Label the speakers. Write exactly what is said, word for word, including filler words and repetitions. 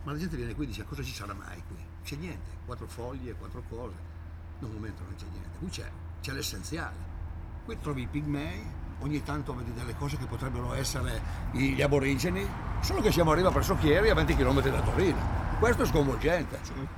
Speaker 1: Ma la gente viene qui e dice cosa ci sarà mai qui? C'è niente, quattro foglie, quattro cose. Da un momento non c'è niente, qui c'è, c'è l'essenziale. Qui trovi i pigmei, ogni tanto vedi delle cose che potrebbero essere gli aborigeni, solo che siamo arrivati presso Chieri a venti chilometri da Torino. Questo è sconvolgente.